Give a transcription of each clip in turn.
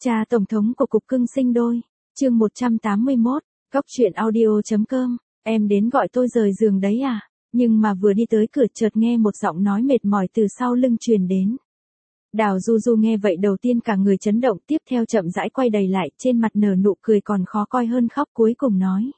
Cha Tổng thống của Cục Cưng Sinh Đôi, chương 181, Góc truyện audio.com, em đến gọi tôi rời giường đấy à? Nhưng mà vừa đi tới cửa chợt nghe một giọng nói mệt mỏi từ sau lưng truyền đến. Đào Du Du nghe vậy đầu tiên cả người chấn động, tiếp theo chậm rãi quay đầy lại, trên mặt nở nụ cười còn khó coi hơn khóc, cuối cùng nói.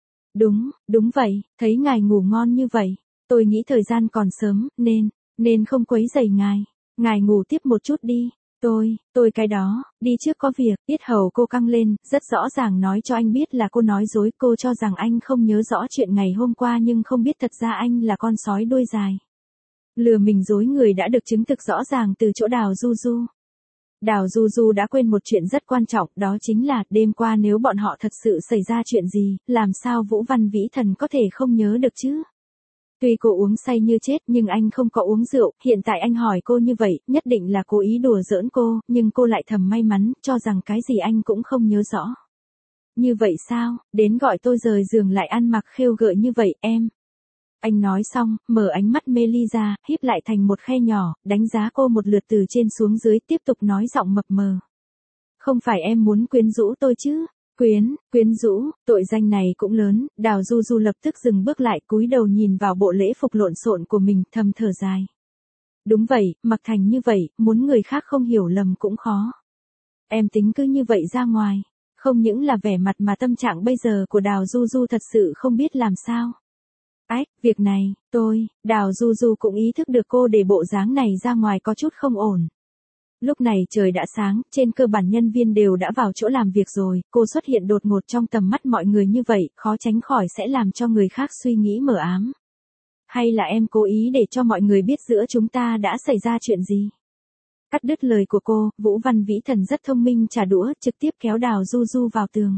Đúng vậy, thấy ngài ngủ ngon như vậy, tôi nghĩ thời gian còn sớm, nên không quấy rầy ngài. Ngài ngủ tiếp một chút đi. Tôi cái đó, đi trước có việc. Yết hầu cô căng lên, rất rõ ràng nói cho anh biết là cô nói dối. Cô cho rằng anh không nhớ rõ chuyện ngày hôm qua nhưng không biết thật ra anh là con sói đuôi dài. Lừa mình dối người đã được chứng thực rõ ràng từ chỗ Đào Du Du. Đào Du Du đã quên một chuyện rất quan trọng, đó chính là đêm qua nếu bọn họ thật sự xảy ra chuyện gì, làm sao Vũ Văn Vĩ Thần có thể không nhớ được chứ? Tuy cô uống say như chết nhưng anh không có uống rượu, hiện tại anh hỏi cô như vậy, nhất định là cố ý đùa giỡn cô, nhưng cô lại thầm may mắn, cho rằng cái gì anh cũng không nhớ rõ. Như vậy sao, đến gọi tôi rời giường lại ăn mặc khêu gợi như vậy, em. Anh nói xong, mở ánh mắt mê ly ra, híp lại thành một khe nhỏ, đánh giá cô một lượt từ trên xuống dưới, tiếp tục nói giọng mập mờ. Không phải em muốn quyến rũ tôi chứ? Quyến rũ, tội danh này cũng lớn. Đào Du Du lập tức dừng bước lại, cúi đầu nhìn vào bộ lễ phục lộn xộn của mình, thầm thở dài. Đúng vậy, mặc thành như vậy, muốn người khác không hiểu lầm cũng khó. Em tính cứ như vậy ra ngoài, không những là vẻ mặt mà tâm trạng bây giờ của Đào Du Du thật sự không biết làm sao. Việc này, Đào Du Du cũng ý thức được cô để bộ dáng này ra ngoài có chút không ổn. Lúc này trời đã sáng, trên cơ bản nhân viên đều đã vào chỗ làm việc rồi, cô xuất hiện đột ngột trong tầm mắt mọi người như vậy, khó tránh khỏi sẽ làm cho người khác suy nghĩ mờ ám. Hay là em cố ý để cho mọi người biết giữa chúng ta đã xảy ra chuyện gì? Cắt đứt lời của cô, Vũ Văn Vĩ Thần rất thông minh trả đũa, trực tiếp kéo Đào Du Du vào tường.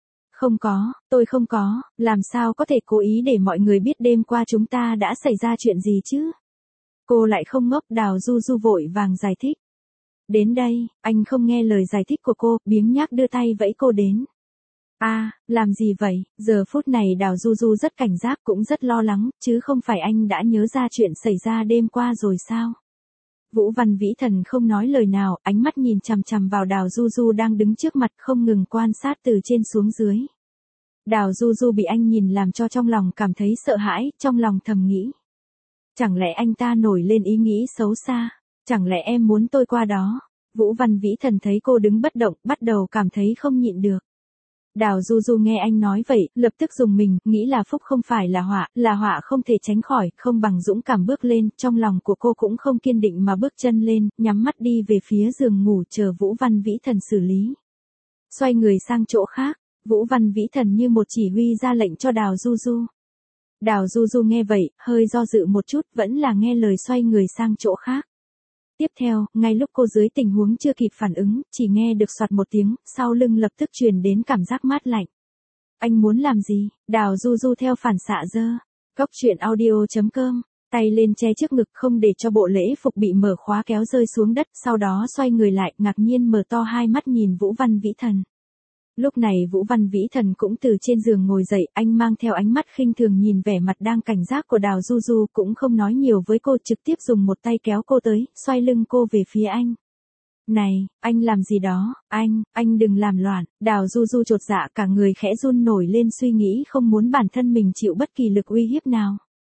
Tôi không có, làm sao có thể cố ý để mọi người biết đêm qua chúng ta đã xảy ra chuyện gì chứ? Cô lại không ngốc. Đào Du Du vội vàng giải thích. Đến đây, anh không nghe lời giải thích của cô, biếng nhác đưa tay vẫy cô đến. Làm gì vậy? Giờ phút này Đào Du Du rất cảnh giác cũng rất lo lắng, chứ không phải anh đã nhớ ra chuyện xảy ra đêm qua rồi sao? Vũ Văn Vĩ Thần không nói lời nào, ánh mắt nhìn chằm chằm vào Đào Du Du đang đứng trước mặt, không ngừng quan sát từ trên xuống dưới. Đào Du Du bị anh nhìn làm cho trong lòng cảm thấy sợ hãi, trong lòng thầm nghĩ. Chẳng lẽ anh ta nổi lên ý nghĩ xấu xa? Chẳng lẽ em muốn tôi qua đó? Vũ Văn Vĩ Thần thấy cô đứng bất động, bắt đầu cảm thấy không nhịn được. Đào Du Du nghe anh nói vậy, lập tức rùng mình, nghĩ là phúc không phải là họa không thể tránh khỏi, không bằng dũng cảm bước lên, trong lòng của cô cũng không kiên định mà bước chân lên, nhắm mắt đi về phía giường ngủ chờ Vũ Văn Vĩ Thần xử lý. Xoay người sang chỗ khác, Vũ Văn Vĩ Thần như một chỉ huy ra lệnh cho Đào Du Du. Đào Du Du nghe vậy, hơi do dự một chút, vẫn là nghe lời xoay người sang chỗ khác. Tiếp theo, ngay lúc cô dưới tình huống chưa kịp phản ứng, chỉ nghe được soạt một tiếng, sau lưng lập tức truyền đến cảm giác mát lạnh. Anh muốn làm gì? Đào Du Du theo phản xạ giơ. Góc truyện audio.com, tay lên che trước ngực không để cho bộ lễ phục bị mở khóa kéo rơi xuống đất, sau đó xoay người lại, ngạc nhiên mở to hai mắt nhìn Vũ Văn Vĩ Thần. Lúc này Vũ Văn Vĩ Thần cũng từ trên giường ngồi dậy, anh mang theo ánh mắt khinh thường nhìn vẻ mặt đang cảnh giác của Đào Du Du, cũng không nói nhiều với cô, trực tiếp dùng một tay kéo cô tới, xoay lưng cô về phía anh. Này, anh làm gì đó, anh đừng làm loạn. Đào Du Du chột dạ cả người khẽ run nổi lên, suy nghĩ không muốn bản thân mình chịu bất kỳ lực uy hiếp nào.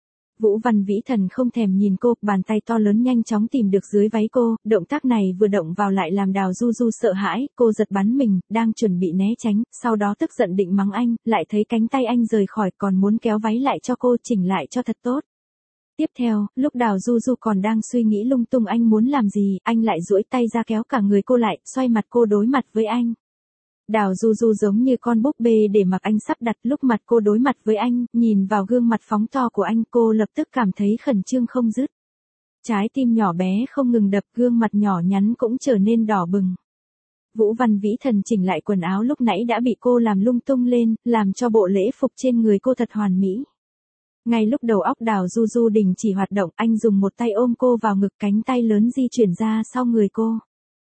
Vũ Văn Vĩ Thần không thèm nhìn cô, bàn tay to lớn nhanh chóng tìm được dưới váy cô, động tác này vừa động vào lại làm Đào Du Du sợ hãi, cô giật bắn mình, đang chuẩn bị né tránh, sau đó tức giận định mắng anh, lại thấy cánh tay anh rời khỏi, còn muốn kéo váy lại cho cô, chỉnh lại cho thật tốt. Tiếp theo, lúc Đào Du Du còn đang suy nghĩ lung tung anh muốn làm gì, anh lại duỗi tay ra kéo cả người cô lại, xoay mặt cô đối mặt với anh. Đào Du Du giống như con búp bê để mặc anh sắp đặt, lúc mặt cô đối mặt với anh, nhìn vào gương mặt phóng to của anh, cô lập tức cảm thấy khẩn trương không dứt. Trái tim nhỏ bé không ngừng đập, gương mặt nhỏ nhắn cũng trở nên đỏ bừng. Vũ Văn Vĩ Thần chỉnh lại quần áo lúc nãy đã bị cô làm lung tung lên, làm cho bộ lễ phục trên người cô thật hoàn mỹ. Ngay lúc đầu óc Đào Du Du đình chỉ hoạt động, anh dùng một tay ôm cô vào ngực, cánh tay lớn di chuyển ra sau người cô.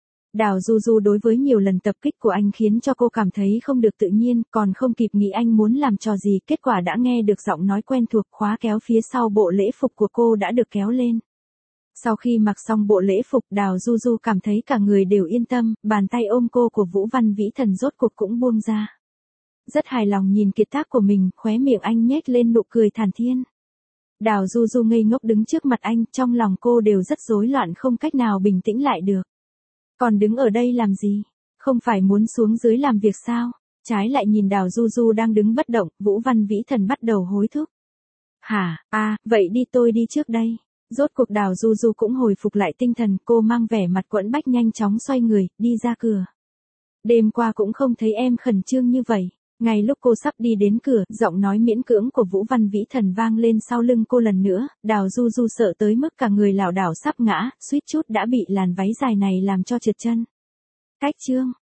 Đào Du Du đối với nhiều lần tập kích của anh khiến cho cô cảm thấy không được tự nhiên, còn không kịp nghĩ anh muốn làm trò gì, kết quả đã nghe được giọng nói quen thuộc, khóa kéo phía sau bộ lễ phục của cô đã được kéo lên. Sau khi mặc xong bộ lễ phục, Đào Du Du cảm thấy cả người đều yên tâm, bàn tay ôm cô của Vũ Văn Vĩ Thần rốt cuộc cũng buông ra. Rất hài lòng nhìn kiệt tác của mình, khóe miệng anh nhếch lên nụ cười thản thiên. Đào Du Du ngây ngốc đứng trước mặt anh, trong lòng cô đều rất rối loạn không cách nào bình tĩnh lại được. Còn đứng ở đây làm gì? Không phải muốn xuống dưới làm việc sao? Trái lại nhìn Đào Du Du đang đứng bất động, Vũ Văn Vĩ Thần bắt đầu hối thúc. Hả, vậy đi tôi đi trước đây. Rốt cuộc Đào Du Du cũng hồi phục lại tinh thần, cô mang vẻ mặt quẫn bách nhanh chóng xoay người, đi ra cửa. Đêm qua cũng không thấy em khẩn trương như vậy. Ngay lúc cô sắp đi đến cửa, giọng nói miễn cưỡng của Vũ Văn Vĩ Thần vang lên sau lưng cô lần nữa, Đào Du Du sợ tới mức cả người lảo đảo sắp ngã, suýt chút đã bị làn váy dài này làm cho trượt chân. Cách chương